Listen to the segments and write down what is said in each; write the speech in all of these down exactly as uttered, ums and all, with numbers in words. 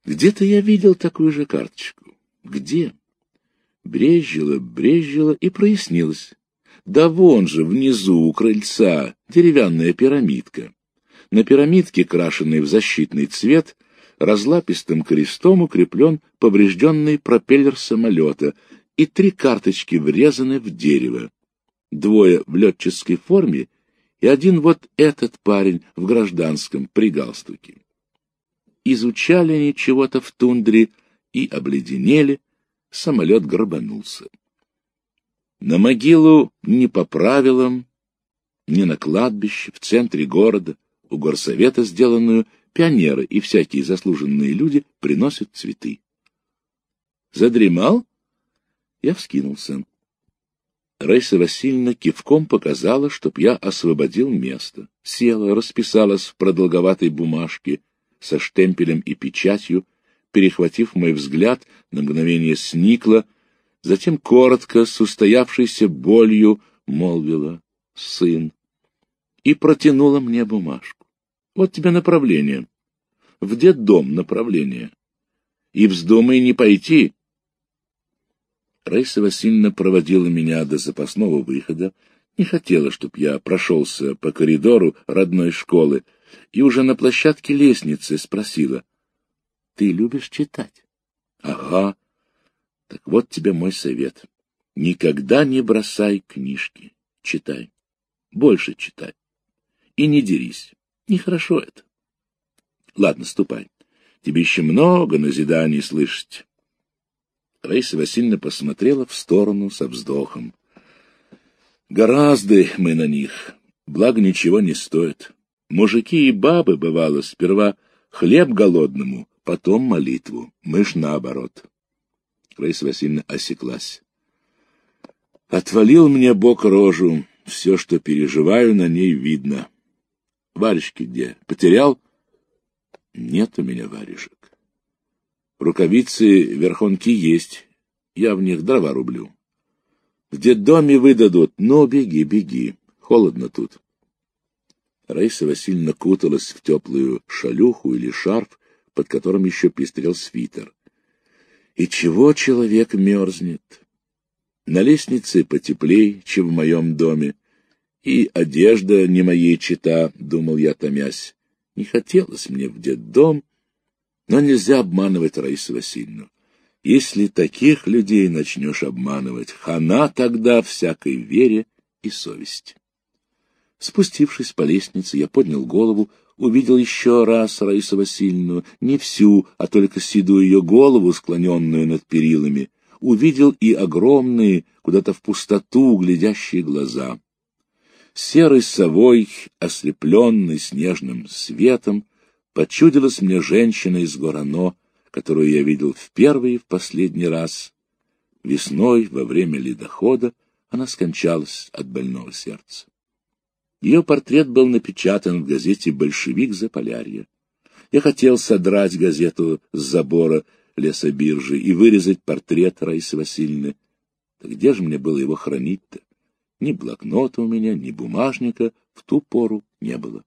Где-то я видел такую же карточку. Где? Брезжило, брезжило и прояснилось. Да вон же, внизу, у крыльца, деревянная пирамидка. На пирамидке, крашенной в защитный цвет, разлапистым крестом укреплен поврежденный пропеллер самолета, и три карточки врезаны в дерево. Двое в летческой форме и один вот этот парень в гражданском при галстуке. Изучали они чего-то в тундре и обледенели, самолет грабанулся. На могилу не по правилам, не на кладбище, в центре города, у горсовета сделанную, пионеры и всякие заслуженные люди приносят цветы. Задремал? Я вскинулся. Раиса Васильевна кивком показала, чтоб я освободил место. Села, расписалась в продолговатой бумажке со штемпелем и печатью, перехватив мой взгляд, на мгновение сникла, затем коротко, с устоявшейся болью, молвила: «Сын», и протянула мне бумажку. «Вот тебе направление. В детдом направление. И вздумай не пойти». Раиса Васильевна проводила меня до запасного выхода, не хотела, чтоб я прошелся по коридору родной школы, и уже на площадке лестницы спросила: «Ты любишь читать?» «Ага. Так вот тебе мой совет. Никогда не бросай книжки. Читай. Больше читай. И не дерись. Нехорошо это. Ладно, ступай. Тебе еще много назиданий слышать». Раиса Васильевна посмотрела в сторону со вздохом. «Гораздо мы на них. Благо ничего не стоит. Мужики и бабы, бывало, сперва хлеб голодному, потом молитву. Мы ж наоборот». Раиса Васильевна осеклась. «Отвалил мне Бог рожу. Все, что переживаю, на ней видно. Варежки где? Потерял?» «Нет у меня варежек. Рукавицы, верхонки есть. Я в них дрова рублю. В детдоме выдадут. Ну, беги, беги. Холодно тут». Раиса Васильевна куталась в теплую шалюху или шарф, под которым еще пестрел свитер. И чего человек мерзнет? На лестнице потеплей, чем в моем доме, и одежда не моей чета, думал я, томясь. Не хотелось мне в детдом, но нельзя обманывать Раису Васильевну. Если таких людей начнешь обманывать, хана тогда всякой вере и совести. Спустившись по лестнице, я поднял голову, увидел еще раз Раису Васильевну, не всю, а только седую ее голову, склоненную над перилами, увидел и огромные, куда-то в пустоту глядящие глаза. Серой совой, ослепленной снежным светом, почудилась мне женщина из Горано, которую я видел в первый и в последний раз. Весной, во время ледохода, она скончалась от больного сердца. Ее портрет был напечатан в газете «Большевик Заполярье». Я хотел содрать газету с забора лесобиржи и вырезать портрет Раисы Васильевны. Так где же мне было его хранить-то? Ни блокнота у меня, ни бумажника в ту пору не было.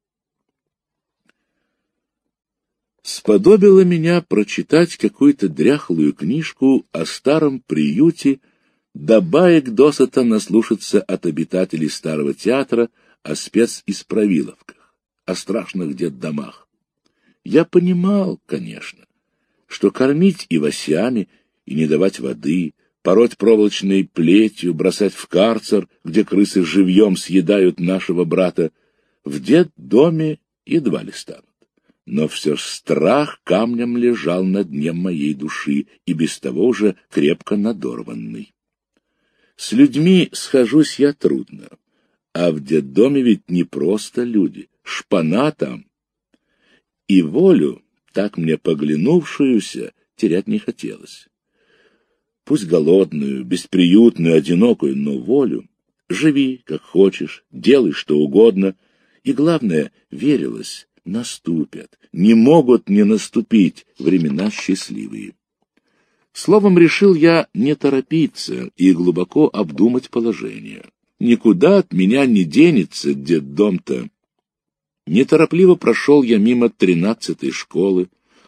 Сподобило меня прочитать какую-то дряхлую книжку о старом приюте, да баек досыта наслушаться от обитателей старого театра о специсправиловках, о страшных детдомах. Я понимал, конечно, что кормить ивасями и не давать воды, пороть проволочной плетью, бросать в карцер, где крысы живьем съедают нашего брата, в детдоме едва ли станут. Но все ж страх камнем лежал на дне моей души, и без того уже крепко надорванный. С людьми схожусь я трудно, а в детдоме ведь не просто люди, шпана там. И волю, так мне поглянувшуюся, терять не хотелось. Пусть голодную, бесприютную, одинокую, но волю. Живи, как хочешь, делай что угодно. И главное, верилось, наступят, не могут не наступить времена счастливые. Словом, решил я не торопиться и глубоко обдумать положение. Никуда от меня не денется детдом-то. Неторопливо прошел я мимо тринадцатой школы,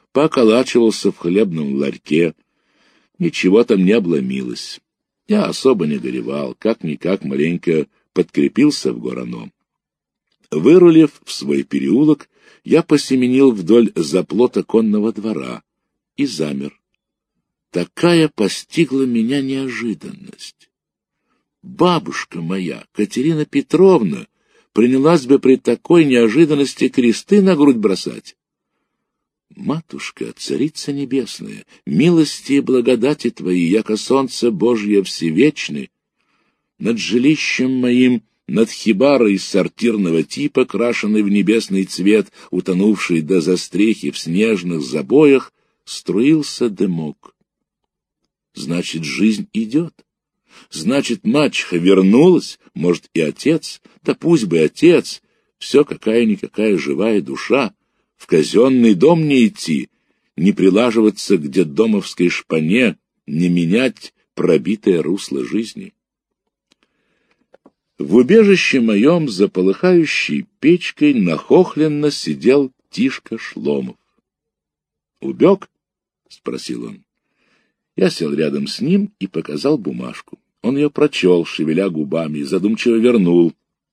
поколачивался в хлебном ларьке. Ничего там не обломилось. Я особо не горевал, как-никак маленько подкрепился в Гораном. Вырулив в свой переулок, я посеменил вдоль заплота конного двора и замер. Такая постигла меня неожиданность. Бабушка моя, Катерина Петровна, принялась бы при такой неожиданности кресты на грудь бросать. Матушка, царица небесная, милости и благодати твои, яко солнце Божье всевечны, над жилищем моим, над хибарой сортирного типа, крашенной в небесный цвет, утонувшей до застрехи в снежных забоях, струился дымок. Значит, жизнь идет. Значит, мачеха вернулась, может, и отец, да пусть бы отец, все какая-никакая живая душа, в казенный дом не идти, не прилаживаться к детдомовской шпане, не менять пробитое русло жизни. В убежище моем за полыхающей печкой нахохленно сидел Тишка Шломов. — Убег? — спросил он. Я сел рядом с ним и показал бумажку. Он ее прочел, шевеля губами, и задумчиво вернул.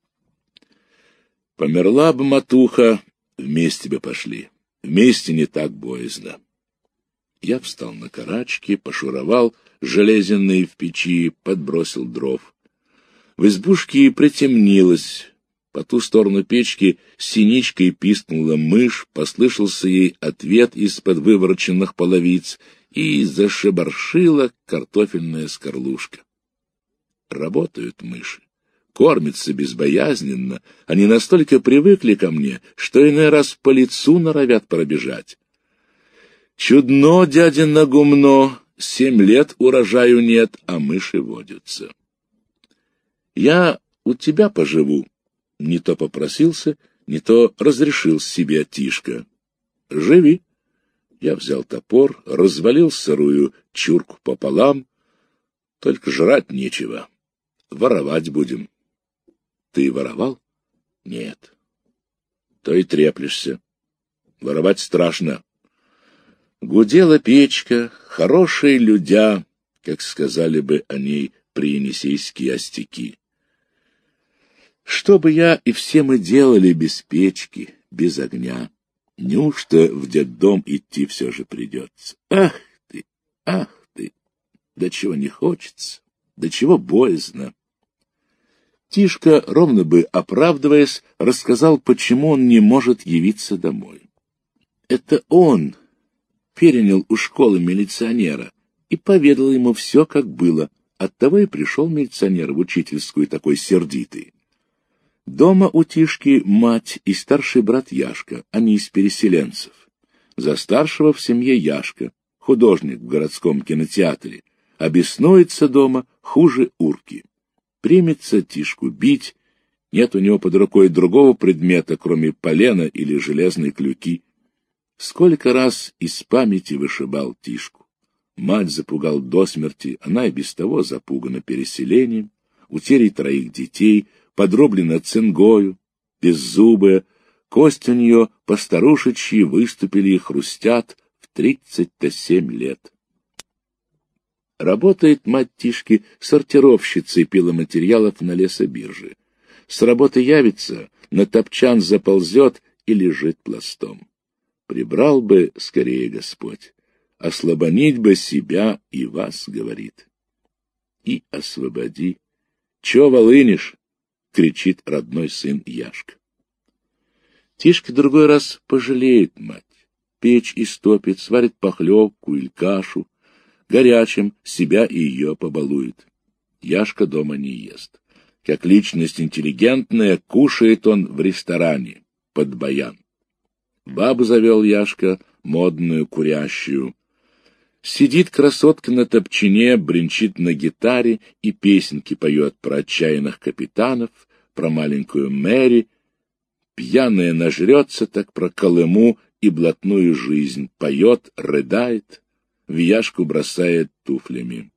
— Померла бы матуха, вместе бы пошли. Вместе не так боязно. Я встал на карачки, пошуровал железенные в печи, подбросил дров. В избушке притемнилось. По ту сторону печки синичкой пискнула мышь, послышался ей ответ из-под вывороченных половиц, и зашебаршила картофельная скорлупка. Работают мыши, кормятся безбоязненно, они настолько привыкли ко мне, что иной раз по лицу норовят пробежать. Чудно, дядина гумно, семь лет урожаю нет, а мыши водятся. Я у тебя поживу, не то попросился, не то разрешил себе Тишка. Живи. Я взял топор, развалил сырую чурку пополам, только жрать нечего. Воровать будем. Ты воровал? Нет. То и треплешься. Воровать страшно. Гудела печка, хорошие людя, как сказали бы о ней приенисейские остяки. Что бы я и все мы делали без печки, без огня? Неужто в детдом идти все же придется? Ах ты, ах ты! До чего не хочется, до чего боязно. Тишка, ровно бы оправдываясь, рассказал, почему он не может явиться домой. Это он перенял у школы милиционера и поведал ему все, как было. Оттого и пришел милиционер в учительскую такой сердитый. Дома у Тишки мать и старший брат Яшка, они из переселенцев. За старшего в семье Яшка, художник в городском кинотеатре, обеснуется дома хуже урки. Примется Тишку бить, нет у него под рукой другого предмета, кроме полена или железной клюки. Сколько раз из памяти вышибал Тишку. Мать запугал до смерти, она и без того запугана переселением, утерей троих детей, подроблена цингою, беззубая, кости у нее постарушечьи выступили и хрустят в тридцать-то семь лет. Работает мать Тишки сортировщицей пиломатериалов на лесобирже. С работы явится, на топчан заползет и лежит пластом. Прибрал бы скорее Господь, ослабонить бы себя и вас, говорит. И освободи. Че волынишь? Кричит родной сын Яшка. Тишка другой раз пожалеет мать. Печь истопит, сварит похлебку или кашу. Горячим себя и ее побалует. Яшка дома не ест. Как личность интеллигентная, кушает он в ресторане, под баян. Бабу завел Яшка, модную, курящую. Сидит красотка на топчине, бренчит на гитаре и песенки поет про отчаянных капитанов, про маленькую Мэри. Пьяная нажрется так про Колыму и блатную жизнь, поет, рыдает, в Яшку бросает туфлями.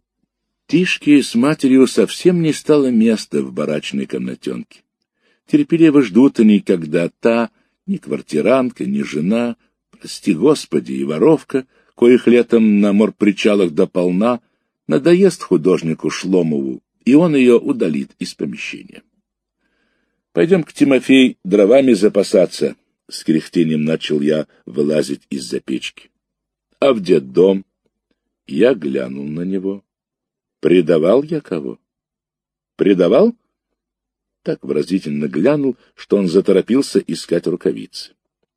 Тишке с матерью совсем не стало места в барачной комнатенке. Терпеливо ждут они, когда та, ни квартирантка, ни жена, прости господи, и воровка, коих летом на морпричалах дополна, надоест художнику Шломову, и он ее удалит из помещения. Пойдем к Тимофей дровами запасаться, — с кряхтением начал я вылазить из-за печки. А в детдом? Я глянул на него. Предавал я кого? Предавал? Так выразительно глянул, что он заторопился искать рукавицы.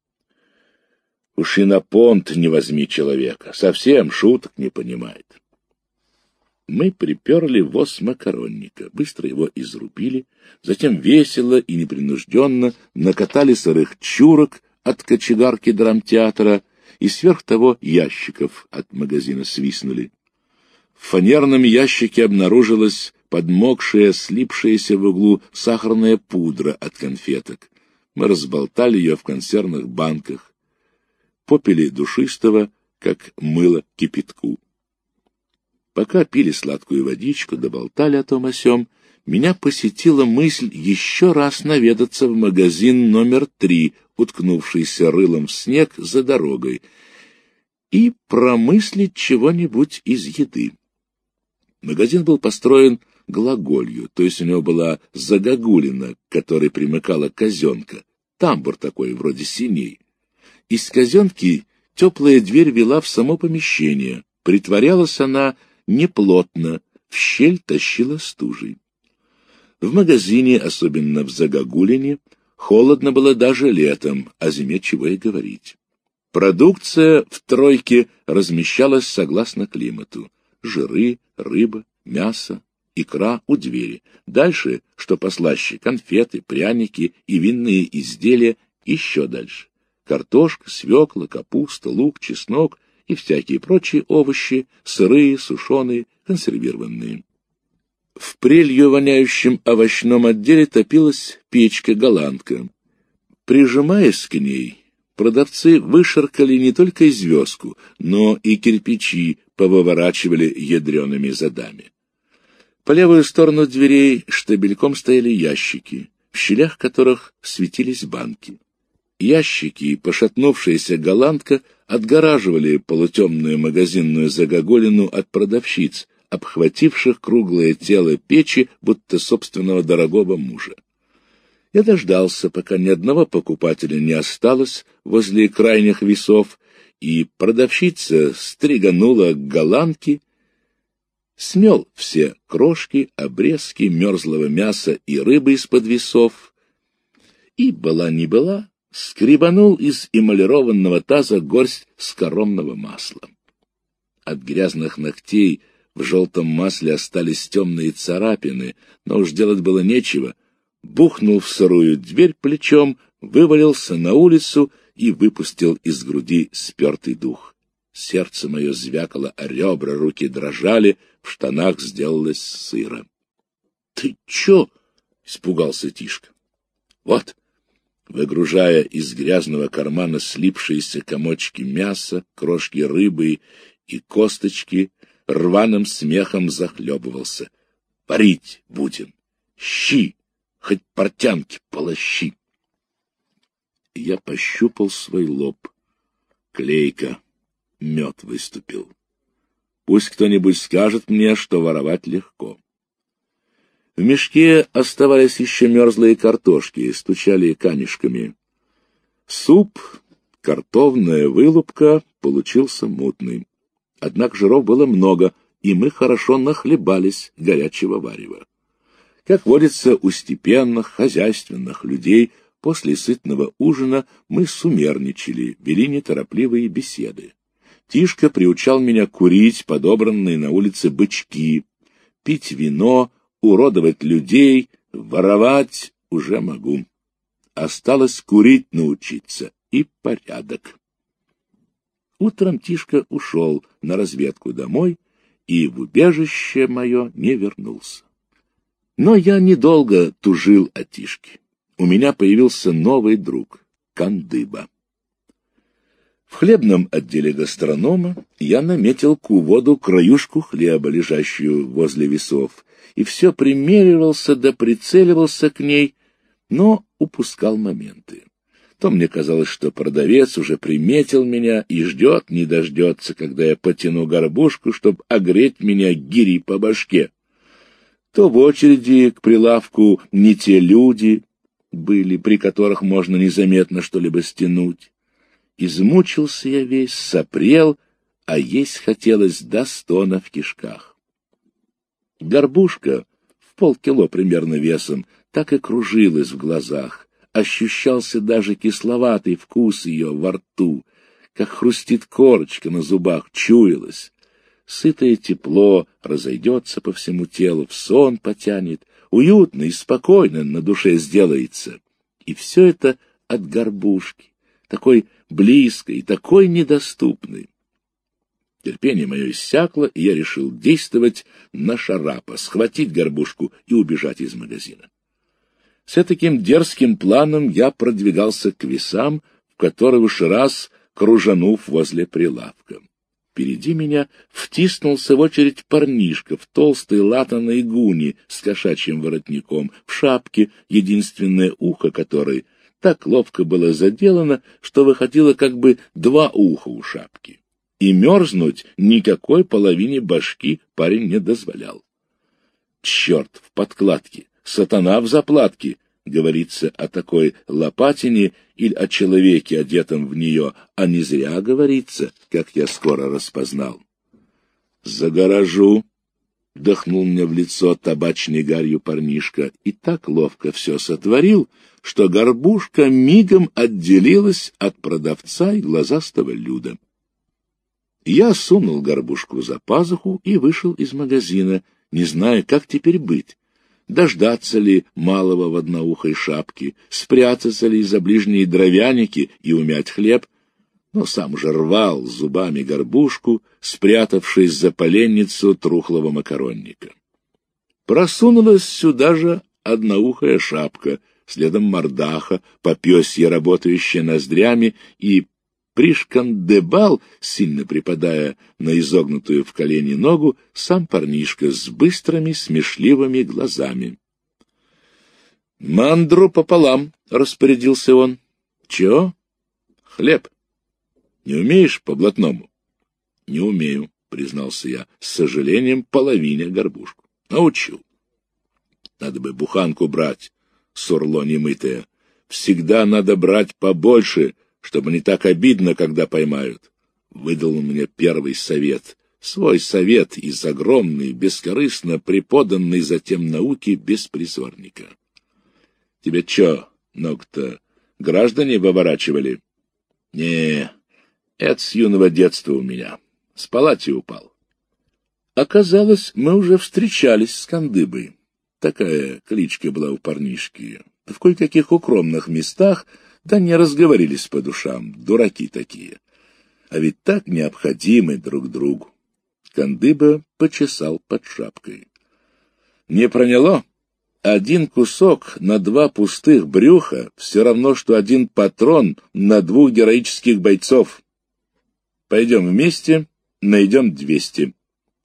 Уж и на понт не возьми человека, совсем шуток не понимает. Мы приперли воз макаронника, быстро его изрубили, затем весело и непринужденно накатали сырых чурок от кочегарки драмтеатра и сверх того ящиков от магазина свистнули. В фанерном ящике обнаружилась подмокшая, слипшаяся в углу сахарная пудра от конфеток. Мы разболтали ее в консервных банках, попили душистого, как мыло кипятку. Пока пили сладкую водичку, доболтали о том о сём, меня посетила мысль еще раз наведаться в магазин номер три, уткнувшийся рылом в снег за дорогой, и промыслить чего-нибудь из еды. Магазин был построен глаголью, то есть у него была загогулина, к которой примыкала казенка, тамбур такой, вроде синей. Из казенки теплая дверь вела в само помещение, притворялась она неплотно, в щель тащила стужей. В магазине, особенно в Загогулине, холодно было даже летом, о зиме чего и говорить. Продукция в тройке размещалась согласно климату. Жиры, рыба, мясо, икра у двери. Дальше, что послаще, конфеты, пряники и винные изделия еще дальше. Картошка, свекла, капуста, лук, чеснок и всякие прочие овощи, сырые, сушеные, консервированные. В прелью воняющем овощном отделе топилась печка-голландка. Прижимаясь к ней, продавцы вышаркали не только звездку, но и кирпичи повыворачивали ядреными задами. По левую сторону дверей штабельком стояли ящики, в щелях которых светились банки. Ящики и пошатнувшаяся голландка отгораживали полутемную магазинную загогулину от продавщиц, обхвативших круглое тело печи, будто собственного дорогого мужа. Я дождался, пока ни одного покупателя не осталось возле крайних весов, и продавщица стриганула к голландке, смел все крошки, обрезки мерзлого мяса и рыбы из-под весов, и, была не была, скребанул из эмалированного таза горсть скоромного масла. От грязных ногтей в желтом масле остались темные царапины, но уж делать было нечего. Бухнул в сырую дверь плечом, вывалился на улицу и выпустил из груди спертый дух. Сердце мое звякало, а ребра, руки дрожали, в штанах сделалось сыро. — Ты чё? — испугался Тишка. — Вот, выгружая из грязного кармана слипшиеся комочки мяса, крошки рыбы и косточки, рваным смехом захлебывался. — Варить будем. Щи, хоть портянки полощи. Я пощупал свой лоб. Клейка. Мед выступил. Пусть кто-нибудь скажет мне, что воровать легко. В мешке оставались еще мерзлые картошки, стучали камешками. Суп, картофная вылупка, получился мутный. Однако жиров было много, и мы хорошо нахлебались горячего варева. Как водится у степенных, хозяйственных людей, после сытного ужина мы сумерничали, вели неторопливые беседы. Тишка приучал меня курить подобранные на улице бычки, пить вино, уродовать людей, воровать уже могу. Осталось курить научиться, и порядок. Утром Тишка ушел на разведку домой и в убежище мое не вернулся. Но я недолго тужил о Тишке. У меня появился новый друг — Кандыба. В хлебном отделе гастронома я наметил к уводу краюшку хлеба, лежащую возле весов, и все примеривался да прицеливался к ней, но упускал моменты. то мне казалось, что продавец уже приметил меня и ждет, не дождется, когда я потяну горбушку, чтобы огреть меня гири по башке. То в очереди к прилавку не те люди были, при которых можно незаметно что-либо стянуть. Измучился я весь, сопрел, а есть хотелось до стона в кишках. Горбушка, в полкило примерно весом, так и кружилась в глазах. Ощущался даже кисловатый вкус ее во рту, как хрустит корочка на зубах, чуялось. Сытое тепло разойдется по всему телу, в сон потянет, уютно и спокойно на душе сделается. И все это от горбушки, такой близкой и такой недоступной. Терпение мое иссякло, и я решил действовать на шарапа, схватить горбушку и убежать из магазина. С таким дерзким планом я продвигался к весам, в который уж раз кружанув возле прилавка. Впереди меня втиснулся в очередь парнишка в толстой латаной гуни с кошачьим воротником, в шапке, единственное ухо которой так ловко было заделано, что выходило как бы два уха у шапки. И мерзнуть никакой половине башки парень не дозволял. Черт в подкладке! Сатана в заплатке, говорится о такой лопатине или о человеке, одетом в нее, а не зря говорится, как я скоро распознал. «Загоражу!» — дохнул мне в лицо табачной гарью парнишка и так ловко все сотворил, что горбушка мигом отделилась от продавца и глазастого люда. Я сунул горбушку за пазуху и вышел из магазина, не зная, как теперь быть. Дождаться ли малого в одноухой шапке, спрятаться ли за ближние дровяники и умять хлеб, но сам же рвал зубами горбушку, спрятавшись за поленницу трухлого макаронника. Просунулась сюда же одноухая шапка, следом мордаха, попёсье работающая ноздрями, и пришкандыбал, сильно припадая на изогнутую в колени ногу, сам парнишка с быстрыми смешливыми глазами. «Мандру пополам», — распорядился он. «Чего?» «Хлеб. Не умеешь по-блатному?» «Не умею», — признался я, с сожалением половине горбушку. «Научу. Надо бы буханку брать, сурло немытое. Всегда надо брать побольше, чтобы не так обидно, когда поймают. Выдал он мне первый совет. Свой совет из огромной, бескорыстно преподанной затем науки беспризорника. Тебе чё, ног-то граждане выворачивали? Не, это с юного детства у меня. С палати упал. Оказалось, мы уже встречались с Кандыбой. Такая кличка была у парнишки. В кое-каких укромных местах да не разговорились по душам, дураки такие. А ведь так необходимы друг другу. Кандыба почесал под шапкой. Не проняло? Один кусок на два пустых брюха все равно, что один патрон на двух героических бойцов. Пойдем вместе, найдем двести.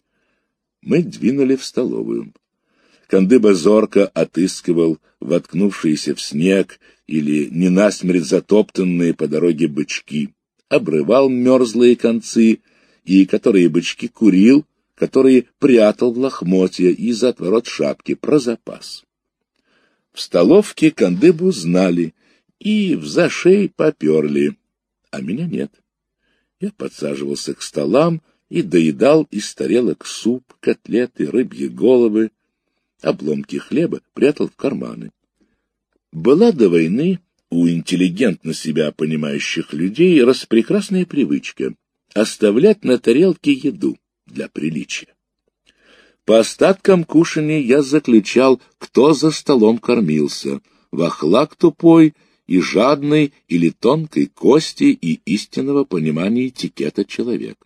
Мы двинули в столовую. Кандыба зорко отыскивал воткнувшиеся в снег или ненасмерть затоптанные по дороге бычки, обрывал мерзлые концы, и которые бычки курил, которые прятал в лохмотья и за отворот шапки про запас. В столовке Кандыбу знали и в зашей поперли, а меня нет. Я подсаживался к столам и доедал из тарелок суп, котлеты, рыбьи головы, обломки хлеба прятал в карманы. Была до войны у интеллигентно себя понимающих людей распрекрасная привычка оставлять на тарелке еду для приличия. По остаткам кушания я заключал, кто за столом кормился, вахлак тупой и жадный или тонкой кости и истинного понимания этикета человека.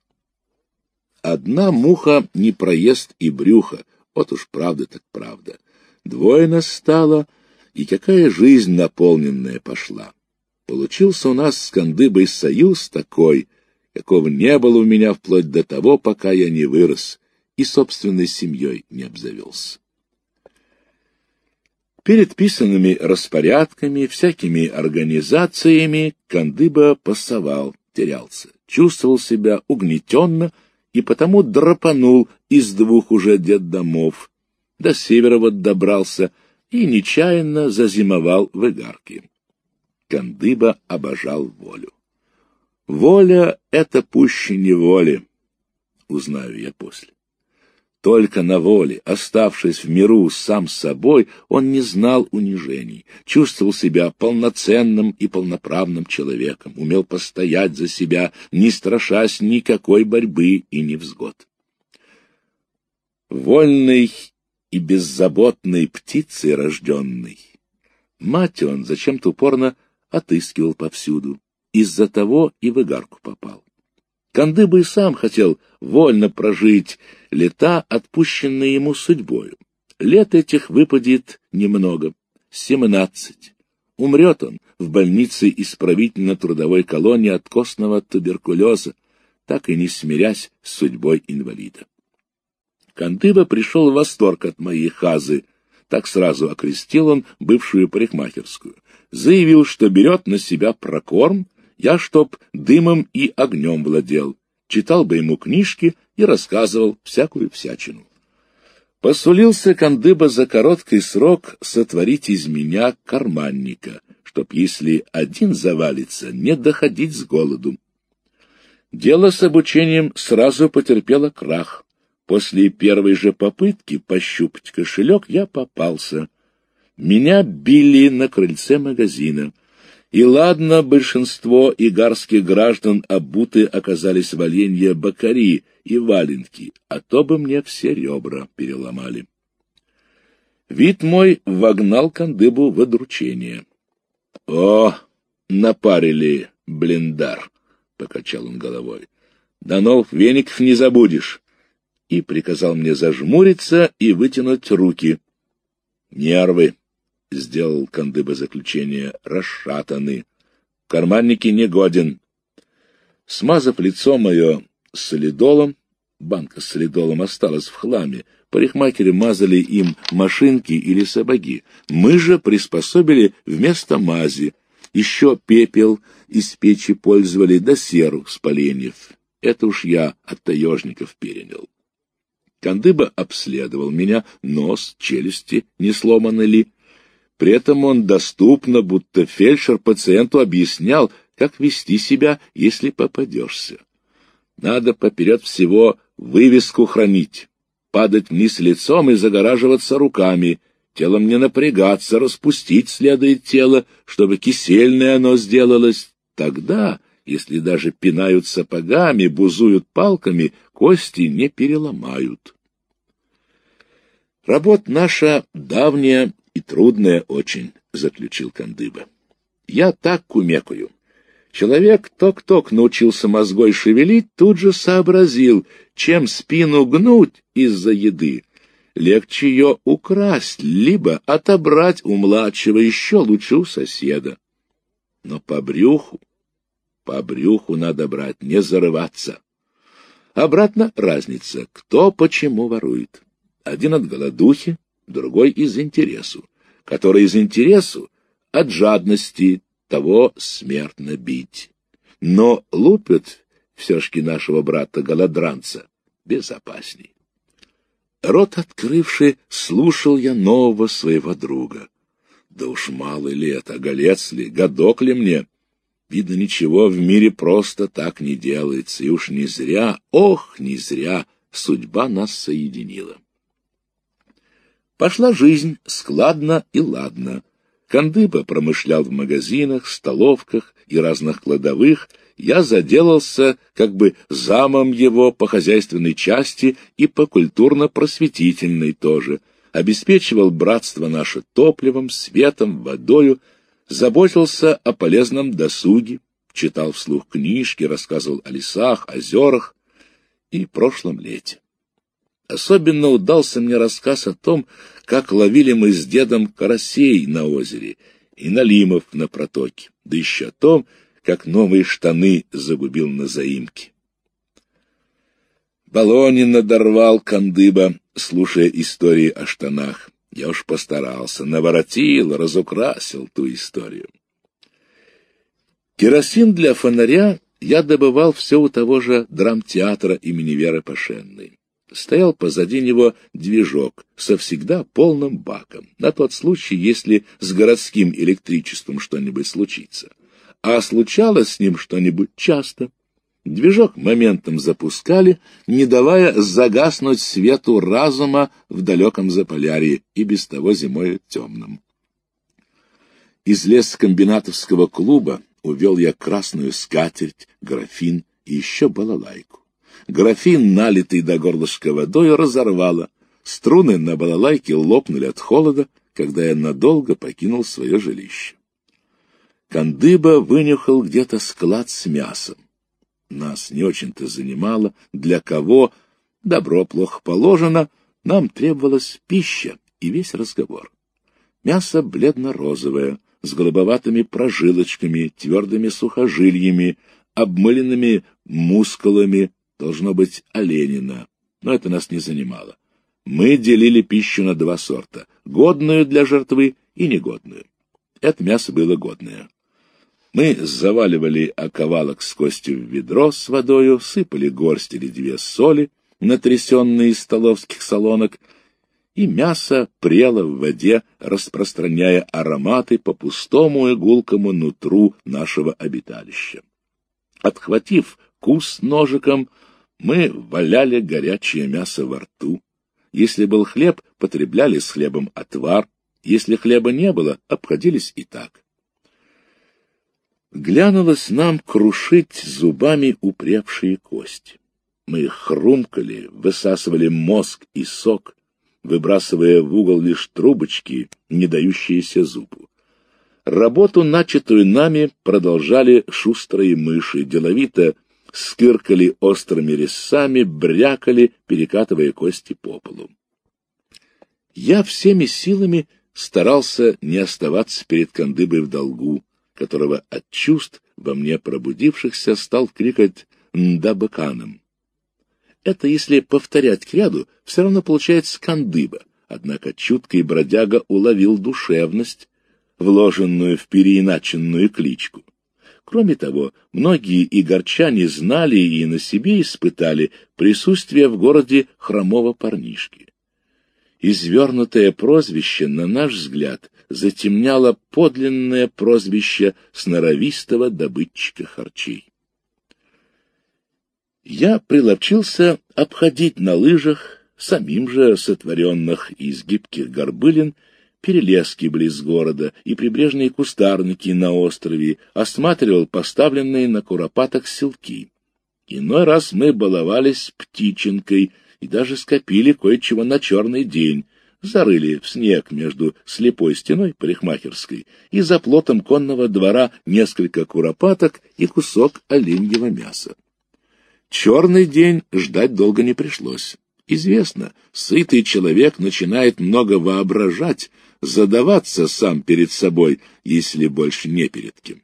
Одна муха не проест и брюха, вот уж правда так правда. Двое нас стало, и какая жизнь наполненная пошла. Получился у нас с Кандыбой союз такой, какого не было у меня вплоть до того, пока я не вырос и собственной семьей не обзавелся. Перед писанными распорядками, всякими организациями Кандыба пасовал, терялся, чувствовал себя угнетенно и потому драпанул из двух уже детдомов, до севера вот добрался и нечаянно зазимовал в Игарке. Кандыба обожал волю. Воля — это пуще неволи, узнаю я после. Только на воле, оставшись в миру сам с собой, он не знал унижений, чувствовал себя полноценным и полноправным человеком, умел постоять за себя, не страшась никакой борьбы и невзгод. Вольный и беззаботной птицей рожденный, мать он зачем-то упорно отыскивал повсюду, из-за того и в Игарку попал. Кандыба и сам хотел вольно прожить лета, отпущенные ему судьбою. Лет этих выпадет немного, семнадцать. Умрет он в больнице исправительно-трудовой колонии от костного туберкулеза, так и не смирясь с судьбой инвалида. Кандыба пришел в восторг от моей хазы, так сразу окрестил он бывшую парикмахерскую, заявил, что берет на себя прокорм, я чтоб дымом и огнем владел, читал бы ему книжки и рассказывал всякую всячину. Посулился Кандыба за короткий срок сотворить из меня карманника, чтоб, если один завалится, не доходить с голоду. Дело с обучением сразу потерпело крах. После первой же попытки пощупать кошелек я попался. Меня били на крыльце магазина. И ладно, большинство игарских граждан обуты оказались в оленье бакари и валенки, а то бы мне все ребра переломали. Вид мой вогнал Кандыбу в удручение. — О, напарили, блиндар! — покачал он головой. — Да нов веников не забудешь! И приказал мне зажмуриться и вытянуть руки. Нервы. — сделал Кандыба заключение, — расшатаны. Карманники негоден. Смазав лицо мое солидолом, банка с солидолом осталась в хламе, парикмахеры мазали им машинки или сапоги. Мы же приспособили вместо мази. Еще пепел из печи пользовали, да серу с поленьев. Это уж я от таежников перенял. Кандыба обследовал меня, нос, челюсти не сломаны ли. При этом он доступно, будто фельдшер пациенту объяснял, как вести себя, если попадешься. Надо поперед всего вывеску хранить, падать вниз лицом и загораживаться руками, телом не напрягаться, распустить следует тело, чтобы кисельное оно сделалось. Тогда, если даже пинают сапогами, бузуют палками, кости не переломают. Работа наша давняя и трудная очень, — заключил Кандыба. Я так кумекаю. Человек ток-ток научился мозгой шевелить, тут же сообразил, чем спину гнуть из-за еды. Легче ее украсть, либо отобрать у младшего, еще лучше у соседа. Но по брюху, по брюху надо брать, не зарываться. Обратно разница, кто почему ворует. Один от голодухи, другой из интересу, который из интересу от жадности, того смертно бить. Но лупят все-таки нашего брата-голодранца безопасней. Рот открывший, слушал я нового своего друга. Да уж мало ли это, голец ли, годок ли мне? Видно, ничего в мире просто так не делается, и уж не зря, ох, не зря судьба нас соединила. Пошла жизнь складно и ладно. Кандыба промышлял в магазинах, столовках и разных кладовых. Я заделался как бы замом его по хозяйственной части и по культурно-просветительной тоже. Обеспечивал братство наше топливом, светом, водою, заботился о полезном досуге, читал вслух книжки, рассказывал о лесах, озерах и прошлом лете. Особенно удался мне рассказ о том, как ловили мы с дедом карасей на озере и налимов на протоке, да еще о том, как новые штаны загубил на заимке. Балонин надорвал Кандыба, слушая истории о штанах. Я уж постарался, наворотил, разукрасил ту историю. Керосин для фонаря я добывал все у того же драмтеатра имени Веры Пашенной. Стоял позади него движок со всегда полным баком, на тот случай, если с городским электричеством что-нибудь случится. А случалось с ним что-нибудь часто. Движок моментом запускали, не давая загаснуть свету разума в далеком Заполярье и без того зимой темном. Из лескомбинатовского клуба увел я красную скатерть, графин и еще балалайку. Графин, налитый до горлышка водой, разорвало. Струны на балалайке лопнули от холода, когда я надолго покинул свое жилище. Кандыба вынюхал где-то склад с мясом. Нас не очень-то занимало, для кого добро плохо положено, нам требовалась пища и весь разговор. Мясо бледно-розовое, с голубоватыми прожилочками, твердыми сухожильями, обмыленными мускулами, должно быть, оленина, но это нас не занимало. Мы делили пищу на два сорта — годную для жертвы и негодную. Это мясо было годное. Мы заваливали оковалок с костью в ведро с водою, сыпали горсть или две соли, натрясенные из столовских солонок, и мясо прело в воде, распространяя ароматы по пустому и гулкому нутру нашего обиталища. Отхватив кус ножиком, мы валяли горячее мясо во рту. Если был хлеб, потребляли с хлебом отвар, если хлеба не было, обходились и так. Глянулось нам крушить зубами упревшие кости. Мы их хрумкали, высасывали мозг и сок, выбрасывая в угол лишь трубочки, не дающиеся зубу. Работу, начатую нами, продолжали шустрые мыши, деловито скыркали острыми резцами, брякали, перекатывая кости по полу. Я всеми силами старался не оставаться перед Кандыбой в долгу, которого от чувств во мне пробудившихся стал крикать «Ндабаканом». Это, если повторять к ряду, все равно получается Кандыба, однако чуткий бродяга уловил душевность, вложенную в переиначенную кличку. Кроме того, многие игорчане знали и на себе испытали присутствие в городе хромого парнишки. Извернутое прозвище, на наш взгляд, затемняло подлинное прозвище сноровистого добытчика харчей. Я приловчился обходить на лыжах, самим же сотворенных из гибких горбылин, перелески близ города и прибрежные кустарники на острове, осматривал поставленные на куропатах селки. Иной раз мы баловались птиченкой и даже скопили кое-чего на черный день, зарыли в снег между слепой стеной парикмахерской и за плотом конного двора несколько куропаток и кусок оленьего мяса. Черный день ждать долго не пришлось. Известно, сытый человек начинает много воображать, задаваться сам перед собой, если больше не перед кем.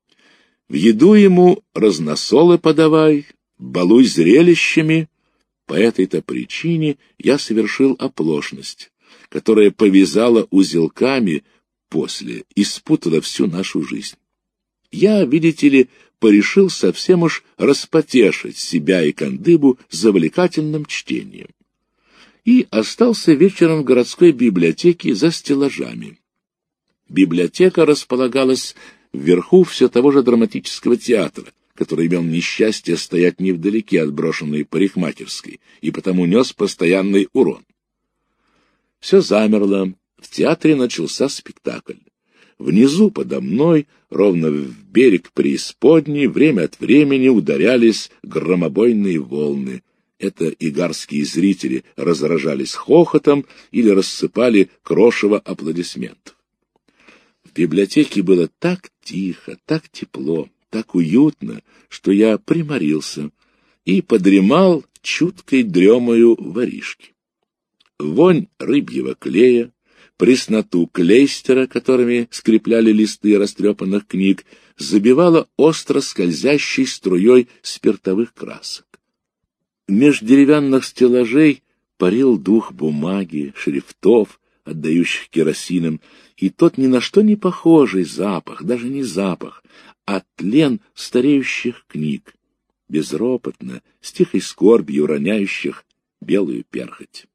В еду ему разносолы подавай, балуй зрелищами. По этой-то причине я совершил оплошность, которая повязала узелками после и спутала всю нашу жизнь. Я, видите ли, порешил совсем уж распотешить себя и Кандыбу завлекательным чтением. И остался вечером в городской библиотеке за стеллажами. Библиотека располагалась вверху все того же драматического театра, который имел несчастье стоять невдалеке от брошенной парикмахерской и потому нес постоянный урон. Все замерло, в театре начался спектакль. Внизу подо мной, ровно в берег преисподней, время от времени ударялись громобойные волны. Это игарские зрители разражались хохотом или рассыпали крошево аплодисментов. В библиотеке было так тихо, так тепло, так уютно, что я приморился и подремал чуткой дремою воришки. Вонь рыбьего клея, пресноту клейстера, которыми скрепляли листы растрепанных книг, забивала остро скользящей струей спиртовых красок. Меж деревянных стеллажей парил дух бумаги, шрифтов, отдающих керосином, и тот ни на что не похожий запах, даже не запах, а тлен стареющих книг, безропотно, с тихой скорбью роняющих белую перхоть.